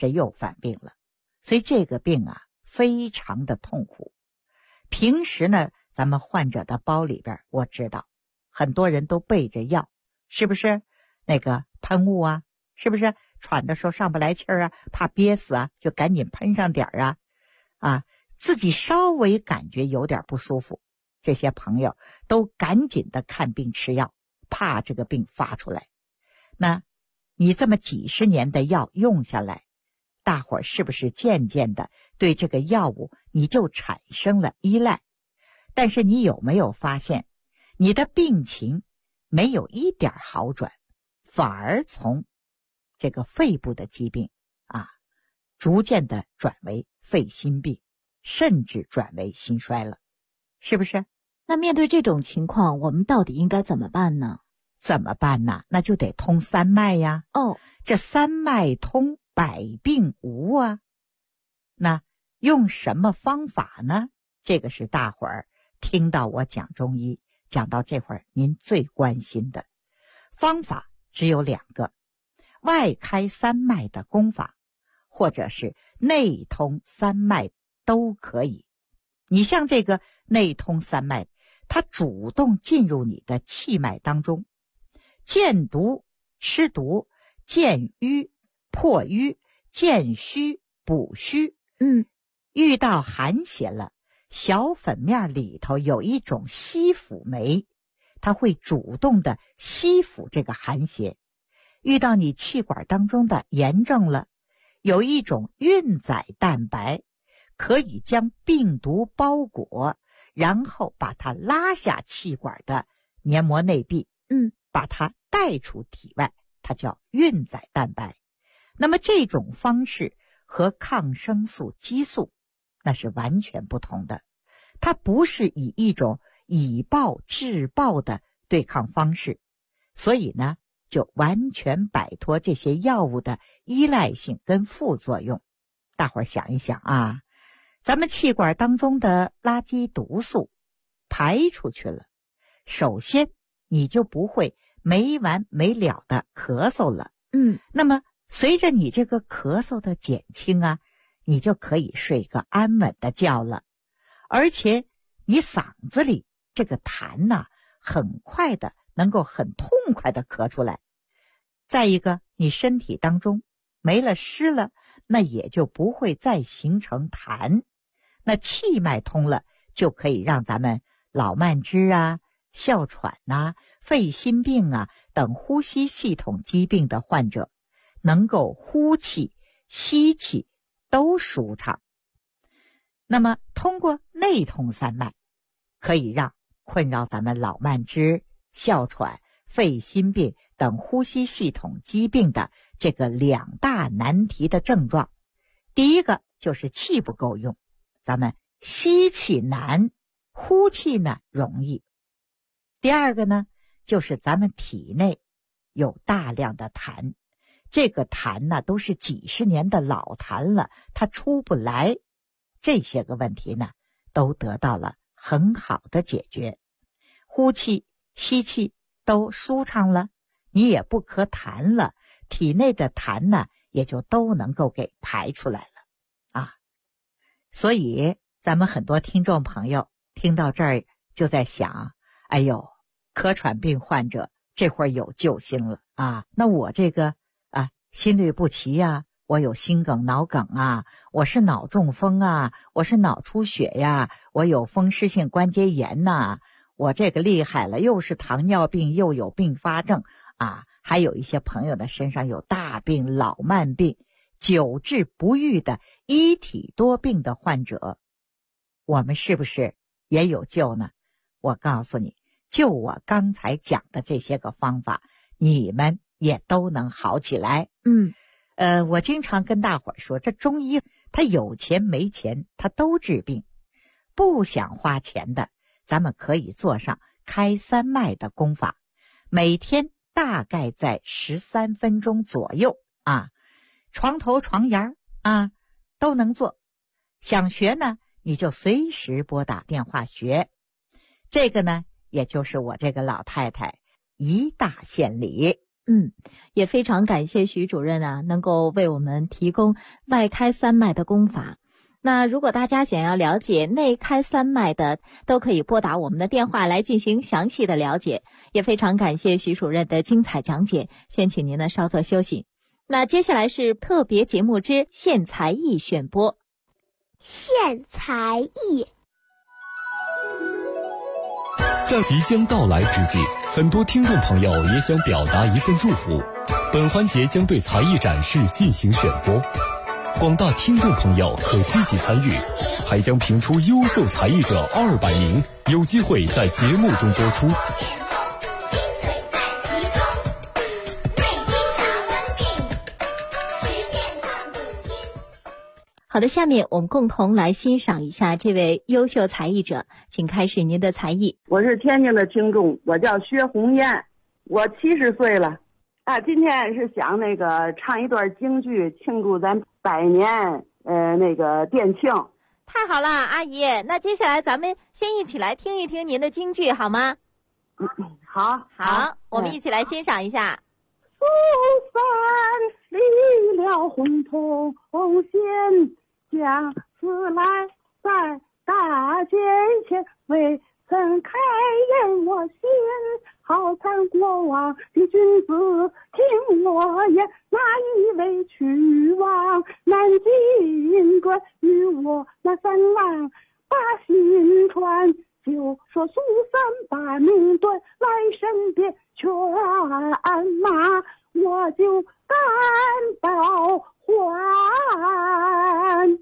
这又犯病了。所以这个病啊，非常的痛苦。平时呢，咱们患者的包里边，我知道很多人都备着药，是不是？那个喷雾啊，是不是？喘的时候上不来气儿啊，怕憋死啊，就赶紧喷上点儿啊。自己稍微感觉有点不舒服，这些朋友都赶紧的看病吃药，怕这个病发出来。那你这么几十年的药用下来，大伙儿是不是渐渐的对这个药物你就产生了依赖？但是你有没有发现，你的病情没有一点好转，反而从这个肺部的疾病逐渐的转为肺心病，甚至转为心衰了，是不是？ 那面对这种情况，我们到底应该怎么办呢？ 怎么办呢？那就得通三脉呀。这三脉通，百病无啊。那用什么方法呢？这个是大伙儿听到我讲中医讲到这会儿您最关心的方法，只有2个：外开三脉的功法，或者是内通三脉都可以。你像这个内通三脉，它主动进入你的气脉当中，见毒吃毒，见瘀破瘀，见虚补虚。遇到寒邪了，小粉面里头有一种吸附酶，它会主动的吸附这个寒邪。遇到你气管当中的炎症了，有一种运载蛋白，可以将病毒包裹，然后把它拉下气管的黏膜内壁，把它带出体外，它叫运载蛋白。那么这种方式和抗生素、激素那是完全不同的，它不是以一种以暴制暴的对抗方式，所以呢，就完全摆脱这些药物的依赖性跟副作用。大伙儿想一想啊，咱们气管当中的垃圾毒素排出去了，首先你就不会没完没了的咳嗽了。那么随着你这个咳嗽的减轻啊，你就可以睡个安稳的觉了。而且你嗓子里这个痰很快的能够很痛快的咳出来。再一个，你身体当中没了湿了，那也就不会再形成痰。那气脉通了，就可以让咱们老慢支哮喘肺心病等呼吸系统疾病的患者能够呼气吸气都舒畅。那么通过内通三脉，可以让困扰咱们老慢支、哮喘、肺心病等呼吸系统疾病的这个2大难题的症状。第一个就是气不够用，咱们吸气难，呼气呢容易。第二个呢，就是咱们体内有大量的痰，这个痰都是几十年的老痰了，它出不来。这些个问题呢，都得到了很好的解决。呼气吸气都舒畅了，你也不咳痰了，体内的痰呢也就都能够给排出来了所以咱们很多听众朋友听到这儿就在想，哎呦，咳喘病患者这会儿有救星了那我这个心律不齐我有心梗脑梗我是脑中风我是脑出血我有风湿性关节炎我这个厉害了，又是糖尿病又有并发症还有一些朋友的身上有大病、老慢病、久治不愈的一体多病的患者，我们是不是也有救呢？我告诉你，就我刚才讲的这些个方法，你们也都能好起来。我经常跟大伙儿说，这中医他有钱没钱他都治病，不想花钱的咱们可以做上开三脉的功法，每天大概在13分钟左右床头床沿都能做。想学呢，你就随时拨打电话学。这个呢，也就是我这个老太太一大献礼也非常感谢徐主任啊，能够为我们提供外开三脉的功法。那如果大家想要了解内开三脉的，都可以拨打我们的电话来进行详细的了解。也非常感谢徐主任的精彩讲解，先请您呢稍作休息。那接下来是特别节目之献才艺选播。 献才艺。 在即将到来之际，很多听众朋友也想表达一份祝福。本环节将对才艺展示进行选播，广大听众朋友可积极参与，还将评出优秀才艺者200名，有机会在节目中播出。 好的，下面我们共同来欣赏一下这位优秀才艺者，请开始您的才艺。 我是天津的听众，我叫薛红艳，我70岁了啊。今天是想唱一段京剧，庆祝咱100年店庆。 太好了，阿姨，那接下来咱们先一起来听一听您的京剧好吗？ 好， 我们一起来欣赏一下。 苏三离了混同线，将此来在大街前，未曾开言我心，好参国王的君子听我言，哪一位去往南京转，与我那三郎把心传，就说苏三把命断，来身边劝马，我就赶到还。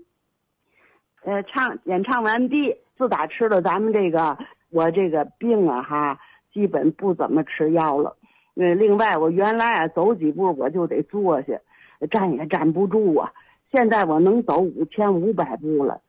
演唱完毕，自打吃了咱们我这个病啊基本不怎么吃药了。另外我原来走几步我就得坐下，站也站不住啊。现在我能走5500步了。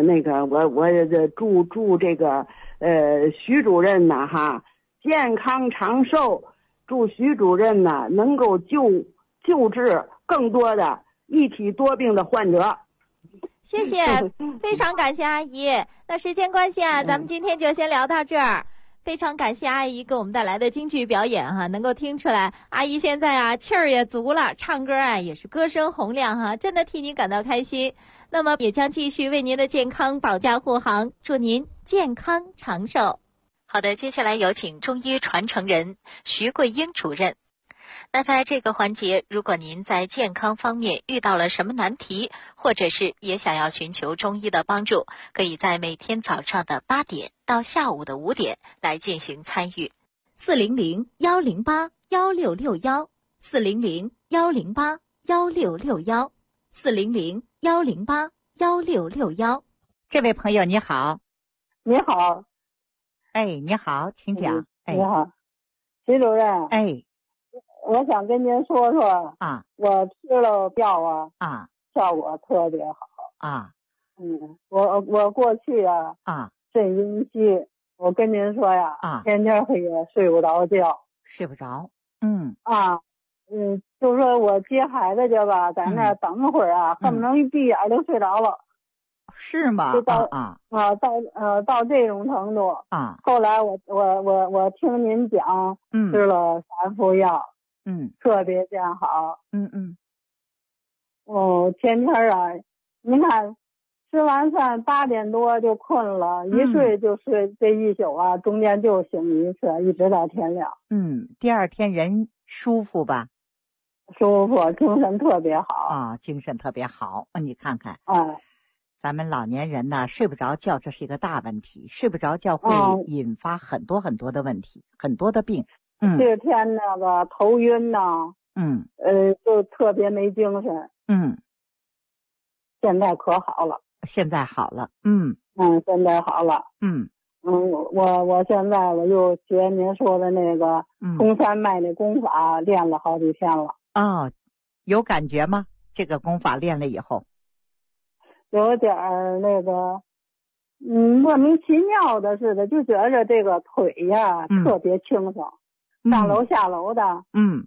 我祝这个徐主任呢健康长寿，祝徐主任呢能够救治更多的一体多病的患者。 谢谢，非常感谢阿姨。那时间关系咱们今天就先聊到这儿。非常感谢阿姨给我们带来的京剧表演能够听出来阿姨现在气儿也足了，唱歌也是歌声洪亮真的替您感到开心。那么也将继续为您的健康保驾护航，祝您健康长寿。好的，接下来有请中医传承人徐桂英主任。那在这个环节，如果您在健康方面遇到了什么难题，或者是也想要寻求中医的帮助，可以在每天早上的8点到下午的5点来进行参与。400-108-1661 400-108-1661 400-108-1661。 这位朋友你好。 你好。 你好，请讲。 你好，徐主任。我想跟您说说我吃了药效果特别好我过去肾阴虚，我跟您说天天也睡不着觉。 睡不着。 就说我接孩子去吧，在那等会儿恨不能一闭眼就睡着了。 是吗？ 就到到这种程度后来我听您讲，吃了3副药，特别见好。天天您看吃完饭8点多就困了，一睡就睡这一宿中间就醒一次，一直到天亮。 第二天人舒服吧？ 舒服，精神特别好精神特别好。你看看咱们老年人呢，睡不着觉，这是一个大问题。睡不着觉会引发很多很多的问题，很多的病。 这天头晕就特别没精神。现在可好了。 现在好了。 现在好了。我现在我又学您说的通三脉的功法练了好几天了。 有感觉吗？这个功法练了以后？ 有点莫名其妙的似的，就觉着这个腿特别轻松，上楼下楼的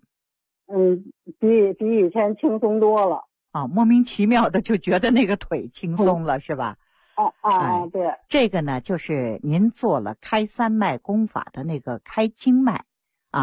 比以前轻松多了。 莫名其妙的就觉得那个腿轻松了，是吧？ 对， 这个呢就是您做了开三脉功法的那个开经脉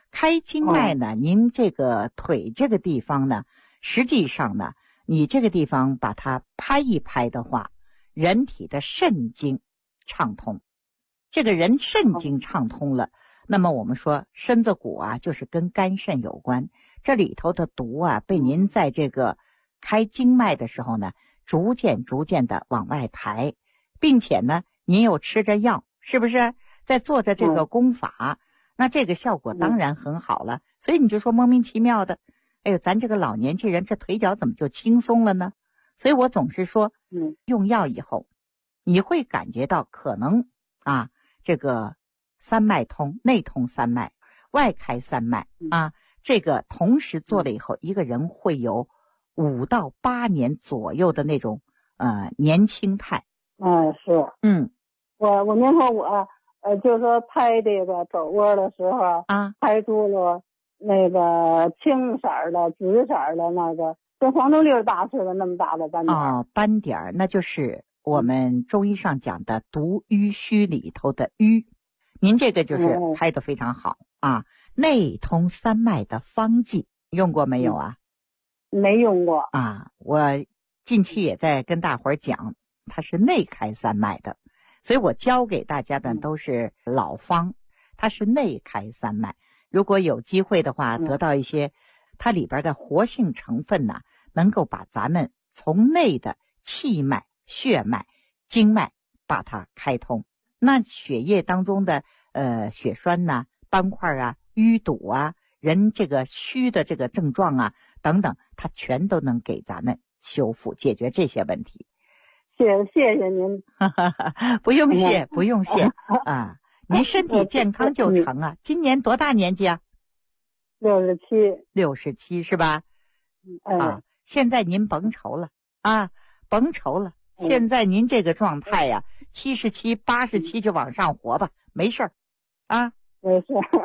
开经脉呢，您这个腿这个地方呢，实际上呢，你这个地方把它拍一拍的话，人体的肾经畅通。这个人肾经畅通了，那么我们说身子骨啊，就是跟肝肾有关。这里头的毒啊，被您在这个开经脉的时候呢，逐渐的往外排，并且呢，您又吃着药，是不是在做着这个功法？那这个效果当然很好了。所以你就说莫名其妙的，哎呦，咱这个老年轻人这腿脚怎么就轻松了呢？所以我总是说，用药以后，你会感觉到可能啊，这个三脉通，内通三脉，外开三脉啊，这个同时做了以后，一个人会有5到8年左右的那种年轻态。 是。我您说我就是说拍这个肘窝的时候啊，拍出了那个青色的、紫色的那个跟黄豆粒大似的那么大的斑点。 斑点那就是我们中医上讲的独瘀虚里头的瘀。您这个就是拍得非常好啊。内通三脉的方剂用过没有啊？ 没用过啊。我近期也在跟大伙儿讲，它是内开三脉的，所以我教给大家的都是老方，它是内开三脉。如果有机会的话，得到一些它里边的活性成分呢，能够把咱们从内的气脉、血脉、经脉把它开通。那血液当中的血栓呐、斑块啊、淤堵啊、人这个虚的这个症状啊等等，它全都能给咱们修复解决这些问题。 谢谢您。 不用谢不用谢啊，您身体健康就成啊。今年多大年纪啊？67是吧？啊，现在您甭愁了啊，甭愁了。现在您这个状态呀，77、87就往上活吧，没事儿啊。 没事。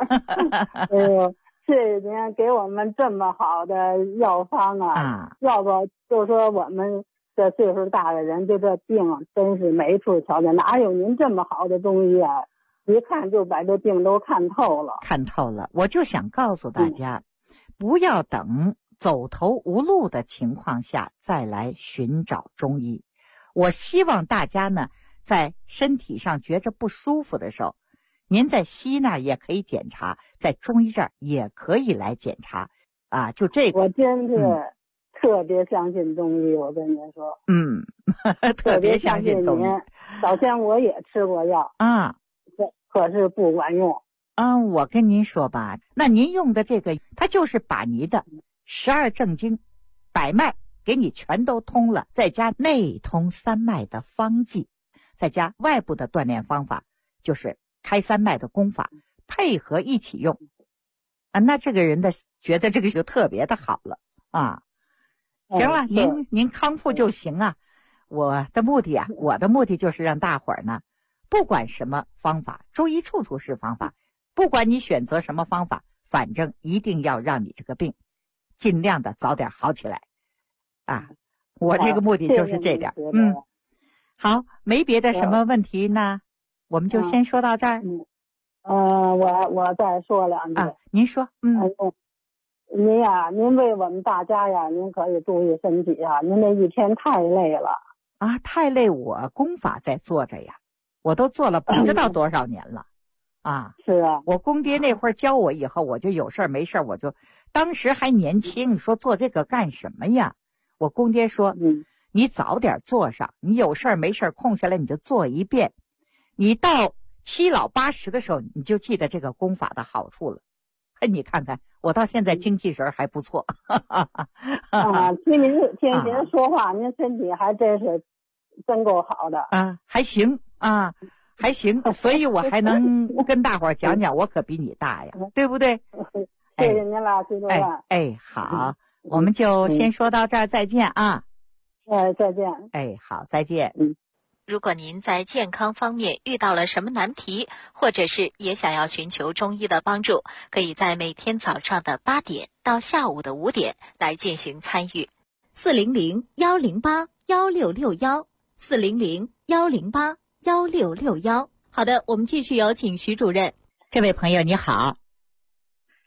谢谢您给我们这么好的药方啊！要不就说我们这岁数大的人，就这病真是没处瞧见，哪有您这么好的中医啊？一看就把这病都看透了。 看透了，我就想告诉大家，不要等走投无路的情况下再来寻找中医。我希望大家呢，在身体上觉着不舒服的时候，您在西医那儿也可以检查，在中医这儿也可以来检查啊。就这个， 我真是特别相信中医，我跟您说， 特别相信中医。 早前我也吃过药啊，可是不管用啊。我跟您说吧，那您用的这个，它就是把你的12正经、百脉给你全都通了，再加内通三脉的方剂，再加外部的锻炼方法，就是开三脉的功法，配合一起用啊，那这个人的觉得这个就特别的好了啊。行了，您康复就行啊。我的目的就是让大伙儿呢，不管什么方法，中医处处是方法，不管你选择什么方法，反正一定要让你这个病尽量的早点好起来啊。我这个目的就是这点。好，没别的什么问题呢，我们就先说到这儿。 我再说两句。 您说。 您呀，您为我们大家呀，您可以注意身体啊。您这一天太累了啊，太累。我功法在做着呀，我都做了不知道多少年了啊。 是啊， 我公爹那会儿教我以后，我就有事儿没事儿，我就当时还年轻，说做这个干什么呀？我公爹说，你早点做上，你有事儿没事儿空下来你就做一遍，你到7老80的时候，你就记得这个功法的好处了。嘿，你看看我到现在精气神还不错。 听您说话，您身体还真是真够好的啊，还行啊，还行，所以我还能跟大伙儿讲讲，我可比你大呀，对不对？ 谢谢您了，徐主任。 好，我们就先说到这儿，再见啊。 再见。 好，再见。 如果您在健康方面遇到了什么难题，或者是也想要寻求中医的帮助，可以在每天早上的8点到下午的5点来进行参与。400-108-1661，400-108-1661。好的，我们继续有请徐主任。 这位朋友你好。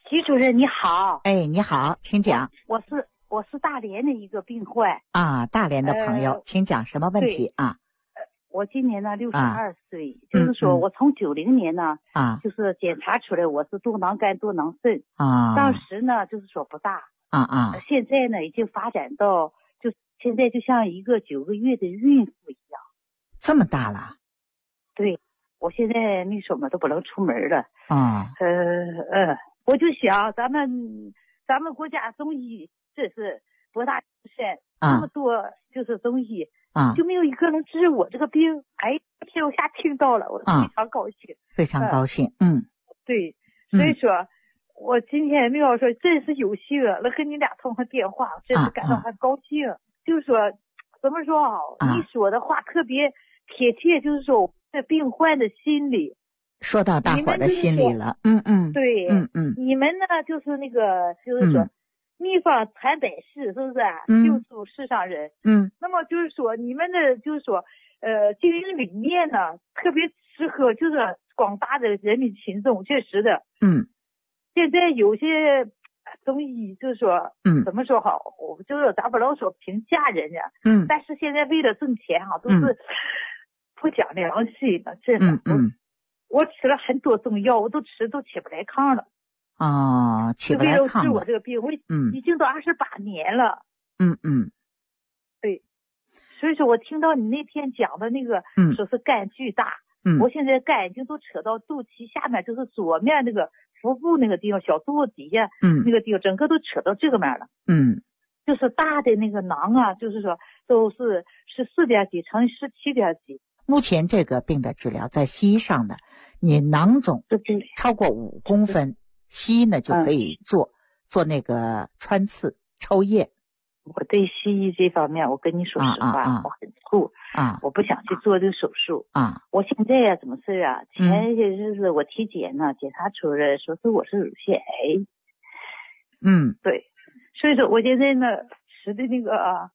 徐主任你好。 哎，你好，请讲。 我是大连的一个病患啊，大连的朋友，请讲什么问题啊？ 我今年呢62岁，就是说我从90年呢就是检查出来我是多囊肝多囊肾啊，当时呢就是说不大现在呢已经发展到就现在就像一个9个月的孕妇一样。 这么大了？ 对，我现在那什么都不能出门了啊。 我就想咱们国家中医这是博大精深，那么多就是中医就没有一个能治我这个病。哎，天我下听到了，我非常高兴， 非常高兴。 对，所以说我今天没有说真是有幸能和你俩通上电话，真是感到很高兴。就是说怎么说你说的话特别贴切，就是说这病患的心理， 说到大伙的心里了。 对，你们呢就是那个就是说秘方传百世，是不是救助世上人？那么就是说你们的就是说经营理念呢特别适合就是广大的人民群众，确实的。现在有些中医就是说怎么说好，我就是咱不能说评价人家，但是现在为了挣钱都是不讲良心的，真的。我吃了很多中药，我都起不来炕了。起不来炕了。治我这个病，我已经都28年了。对，所以说我听到你那天讲的那个，说是肝巨大。我现在肝已经都扯到肚脐下面，就是左面那个腹部那个地方，小肚子底下那个地方，整个都扯到这个面了。就是大的那个囊就是说都是14点几乘以17点几。 目前这个病的治疗在西医上呢，你囊肿超过5公分，西医呢就可以做那个穿刺抽液。 我对西医这方面，我跟你说实话，我很怵我不想去做这个手术我现在怎么事前些日子我体检呢，检查出来说是我是乳腺癌。对，所以说我现在呢吃的那个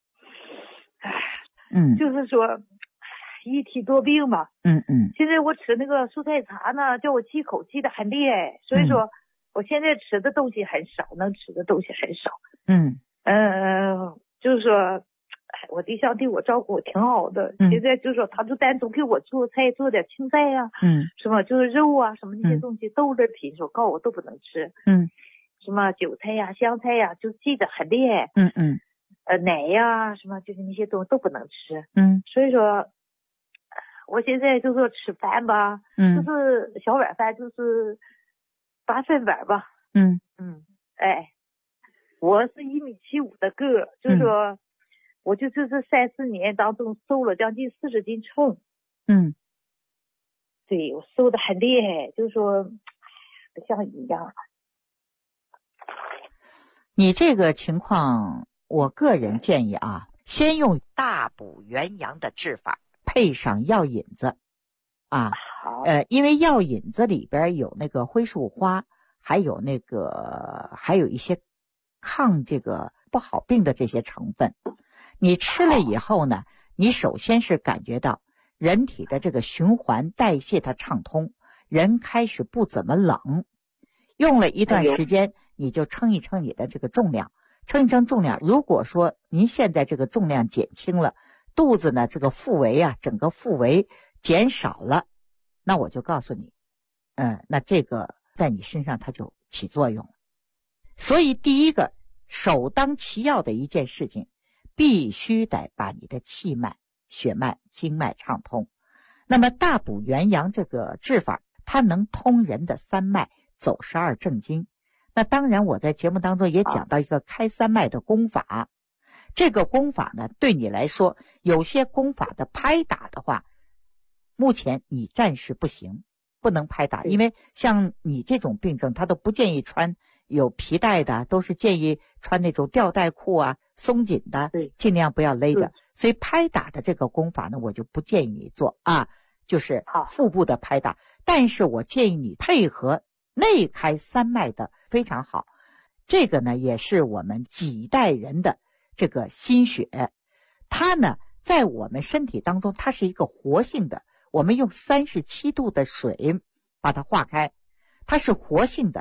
就是说一体多病嘛。现在我吃那个蔬菜茶呢，叫我忌口忌的很厉害，所以说我现在吃的东西很少，能吃的东西很少。就是说我对象对我照顾挺好的，现在就是说他就单独给我做菜，做点青菜什么就是肉什么那些东西，豆类品说告我都不能吃。什么韭菜香菜就忌得很厉害。奶什么就是那些东西都不能吃。所以说我现在就说吃饭吧，就是小碗饭就是8分碗吧。我是1.75米的个，就是说我就这3-4年当中瘦了将近40斤秤。对，我瘦得很厉害，就是说不像一样。 你这个情况，我个人建议先用大补元阳的治法，配上药引子因为药引子里边有那个灰树花，还有一些抗这个不好病的这些成分。你吃了以后呢，你首先是感觉到人体的这个循环代谢它畅通，人开始不怎么冷。用了一段时间，你就称一称你的这个重量，如果说您现在这个重量减轻了，肚子呢这个腹围整个腹围减少了，那我就告诉你那这个在你身上它就起作用了。所以第一个首当其要的一件事情，必须得把你的气脉、血脉、经脉畅通。那么大补元阳这个治法，它能通人的3脉，走12正经。那当然我在节目当中也讲到一个开3脉的功法。这个功法呢，对你来说有些功法的拍打的话，目前你暂时不行，不能拍打，因为像你这种病症他都不建议穿有皮带的，都是建议穿那种吊带裤松紧的，尽量不要勒着。所以拍打的这个功法呢，我就不建议你做就是腹部的拍打。但是我建议你配合内开3脉的非常好。这个呢也是我们几代人的这个心血，它呢在我们身体当中它是一个活性的，我们用37度的水把它化开，它是活性的，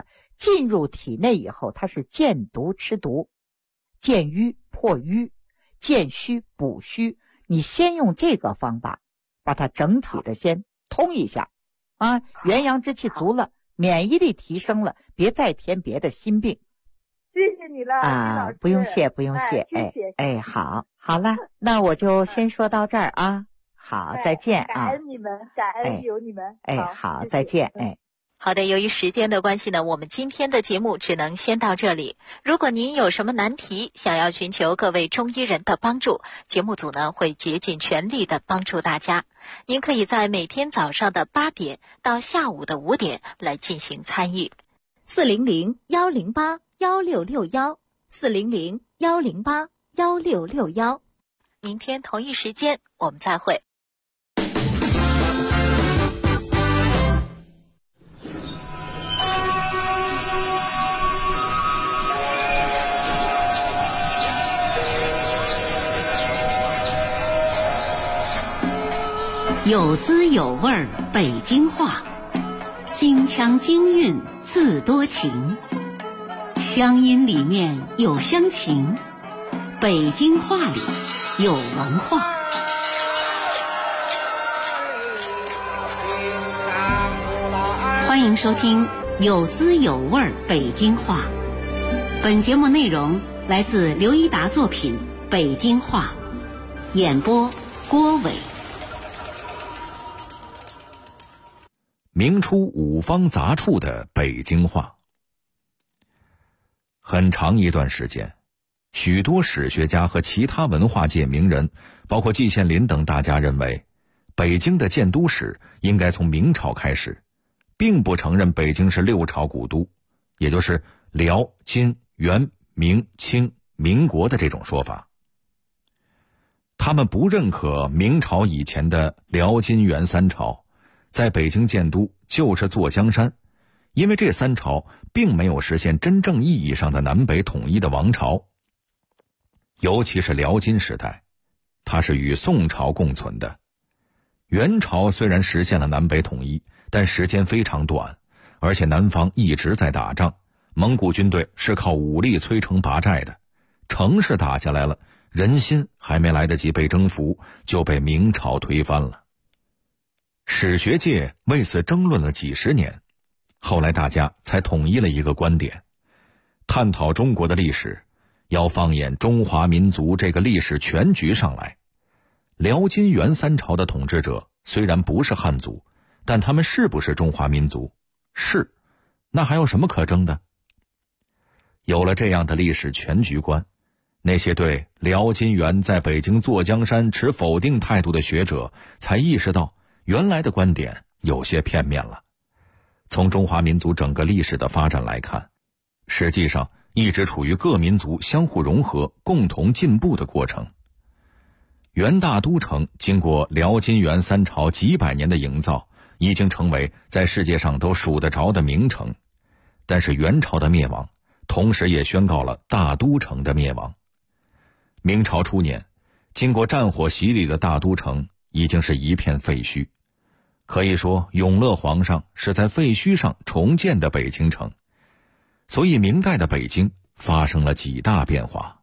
进入体内以后，它是见毒吃毒，见瘀破瘀，见虚补虚。你先用这个方法把它整体的先通一下啊，元阳之气足了，免疫力提升了，别再添别的新病。 谢谢你了啊，不用谢，不用谢。好了，那我就先说到这儿啊。好，再见啊！ 感恩你们，感恩有你们。 好，再见。 好的，由于时间的关系呢，我们今天的节目只能先到这里。如果您有什么难题，想要寻求各位中医人的帮助，节目组呢会竭尽全力的帮助大家。您可以在每天早上的8点到下午的5点来进行参与。400-108-1661，400-108-1661。明天同一时间我们再会。 有滋有味儿北京话，京腔京韵自多情，乡音里面有乡情，北京话里有文化。欢迎收听有滋有味儿北京话。本节目内容来自刘一达作品《北京话》，演播郭伟。 明初五方杂处的北京话。很长一段时间，许多史学家和其他文化界名人，包括季羡林等大家认为，北京的建都史应该从明朝开始，并不承认北京是6朝古都，也就是辽、金、元、明、清、民国的这种说法。他们不认可明朝以前的辽、金、元3朝，在北京建都就是坐江山，因为这3朝并没有实现真正意义上的南北统一的王朝。尤其是辽金时代，它是与宋朝共存的。元朝虽然实现了南北统一，但时间非常短，而且南方一直在打仗，蒙古军队是靠武力摧城拔寨的，城市打下来了，人心还没来得及被征服，就被明朝推翻了。史学界为此争论了几十年，后来大家才统一了一个观点：探讨中国的历史，要放眼中华民族这个历史全局上来。辽金元3朝的统治者虽然不是汉族，但他们是不是中华民族？是，那还有什么可争的？有了这样的历史全局观，那些对辽金元在北京坐江山持否定态度的学者才意识到，原来的观点有些片面了。从中华民族整个历史的发展来看，实际上一直处于各民族相互融合、共同进步的过程。元大都城经过辽金元3朝几百年的营造，已经成为在世界上都数得着的名城。但是元朝的灭亡，同时也宣告了大都城的灭亡。明朝初年，经过战火洗礼的大都城已经是一片废墟，可以说永乐皇上是在废墟上重建的北京城。所以明代的北京发生了几大变化。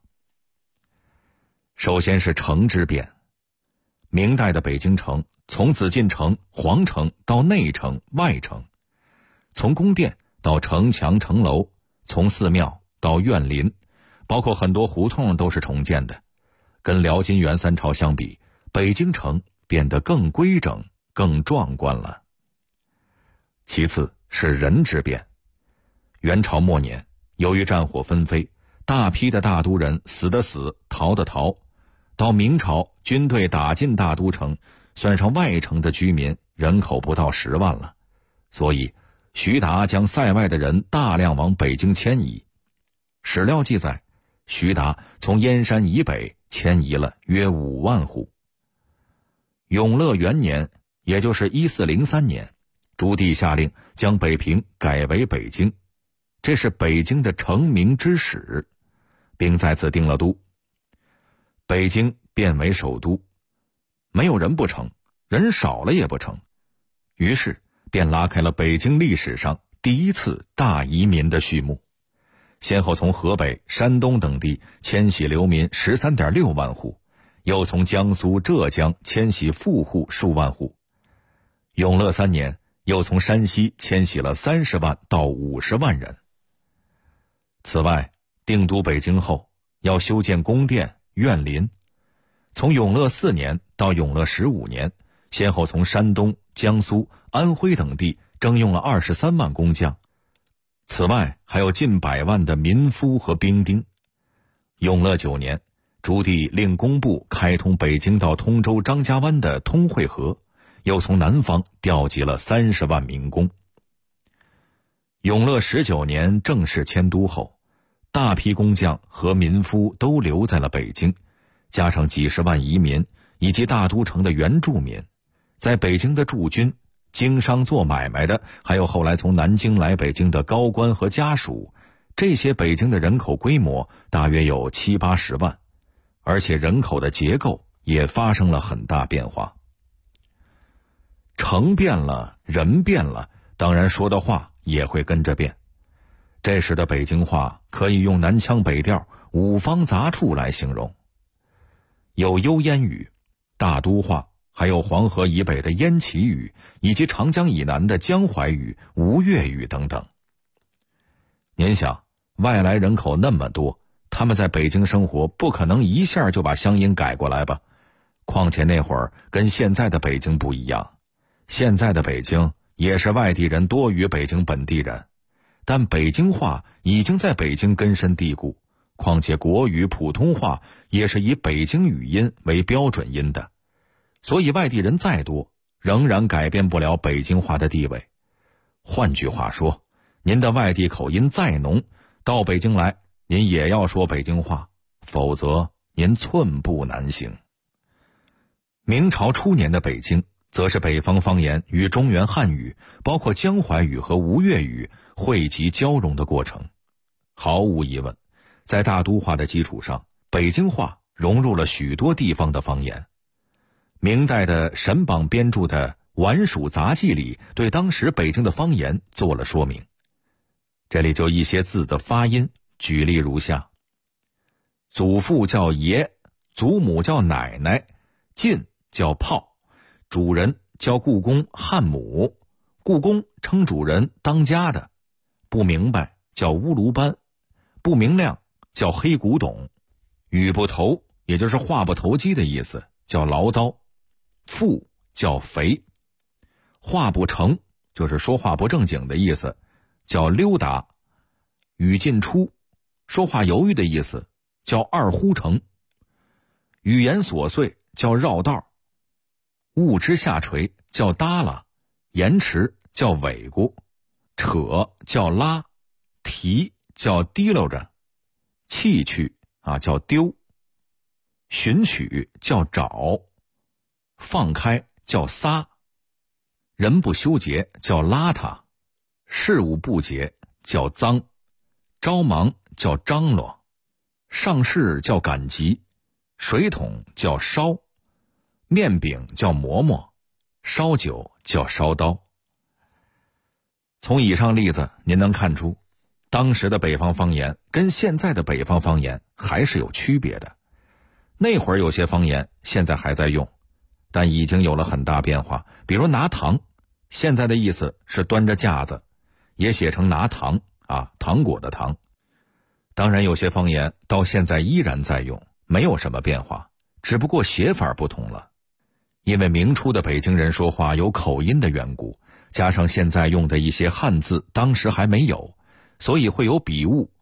首先是城之变。明代的北京城从紫禁城、皇城到内城、外城，从宫殿到城墙城楼，从寺庙到院林，包括很多胡同都是重建的。跟辽金元3朝相比，北京城变得更规整、更壮观了。其次是人之变。元朝末年，由于战火纷飞，大批的大都人死的死，逃的逃。到明朝，军队打进大都城，算上外城的居民，人口不到10万了。所以徐达将塞外的人大量往北京迁移。史料记载，徐达从燕山以北迁移了约5万户。永乐元年，也就是1403年，朱棣下令将北平改为北京，这是北京的成名之始，并在此定了都。北京变为首都，没有人不成，人少了也不成，于是便拉开了北京历史上第一次大移民的序幕，先后从河北、山东等地迁徙流民 13.6 万户，又从江苏、浙江迁徙富户数万户。永乐3年，又从山西迁徙了30万到50万人。此外，定都北京后，要修建宫殿、苑林。从永乐4年到永乐15年，先后从山东、江苏、安徽等地征用了23万工匠。此外，还有近100万的民夫和兵丁。永乐9年，朱棣令工部开通北京到通州张家湾的通惠河，又从南方调集了30万民工。永乐19年正式迁都后，大批工匠和民夫都留在了北京，加上几十万移民以及大都城的原住民，在北京的驻军、经商做买卖的，还有后来从南京来北京的高官和家属，这些北京的人口规模大约有70-80万，而且人口的结构也发生了很大变化。城变了，人变了，当然说的话也会跟着变。这时的北京话可以用南腔北调、五方杂处来形容，有幽燕语、大都话，还有黄河以北的燕齐语，以及长江以南的江淮语、吴越语等等。您想，外来人口那么多，他们在北京生活，不可能一下就把乡音改过来吧？况且那会儿跟现在的北京不一样，现在的北京也是外地人多于北京本地人，但北京话已经在北京根深蒂固，况且国语、普通话也是以北京语音为标准音的，所以外地人再多，仍然改变不了北京话的地位。换句话说，您的外地口音再浓，到北京来，您也要说北京话，否则您寸步难行。明朝初年的北京，则是北方方言与中原汉语，包括江淮语和吴越语汇集交融的过程。毫无疑问，在大都话的基础上，北京话融入了许多地方的方言。明代的沈榜编著的《皖蜀杂记》里对当时北京的方言做了说明。这里就一些字的发音，举例如下：祖父叫爷，祖母叫奶奶，进叫炮，主人叫故宫汉母，故宫称主人当家的，不明白叫乌卢班，不明亮叫黑古董，语不投也就是话不投机的意思，叫唠叨，富叫肥，话不成就是说话不正经的意思，叫溜达，语进出说话犹豫的意思，叫二呼成，语言琐碎叫绕道，物之下垂叫耷拉，延迟叫尾咕，扯叫拉，提叫提溜着，弃去叫丢，寻取叫找，放开叫撒，人不修洁叫邋遢，事物不洁叫脏，着忙叫张罗，上事叫赶集，水桶叫烧，面饼叫馍馍，烧酒叫烧刀。从以上例子您能看出，当时的北方方言跟现在的北方方言还是有区别的。那会儿有些方言现在还在用，但已经有了很大变化。比如拿糖，现在的意思是端着架子，也写成拿糖糖果的糖。当然有些方言到现在依然在用，没有什么变化，只不过写法不同了。因为明初的北京人说话有口音的缘故，加上现在用的一些汉字当时还没有，所以会有笔误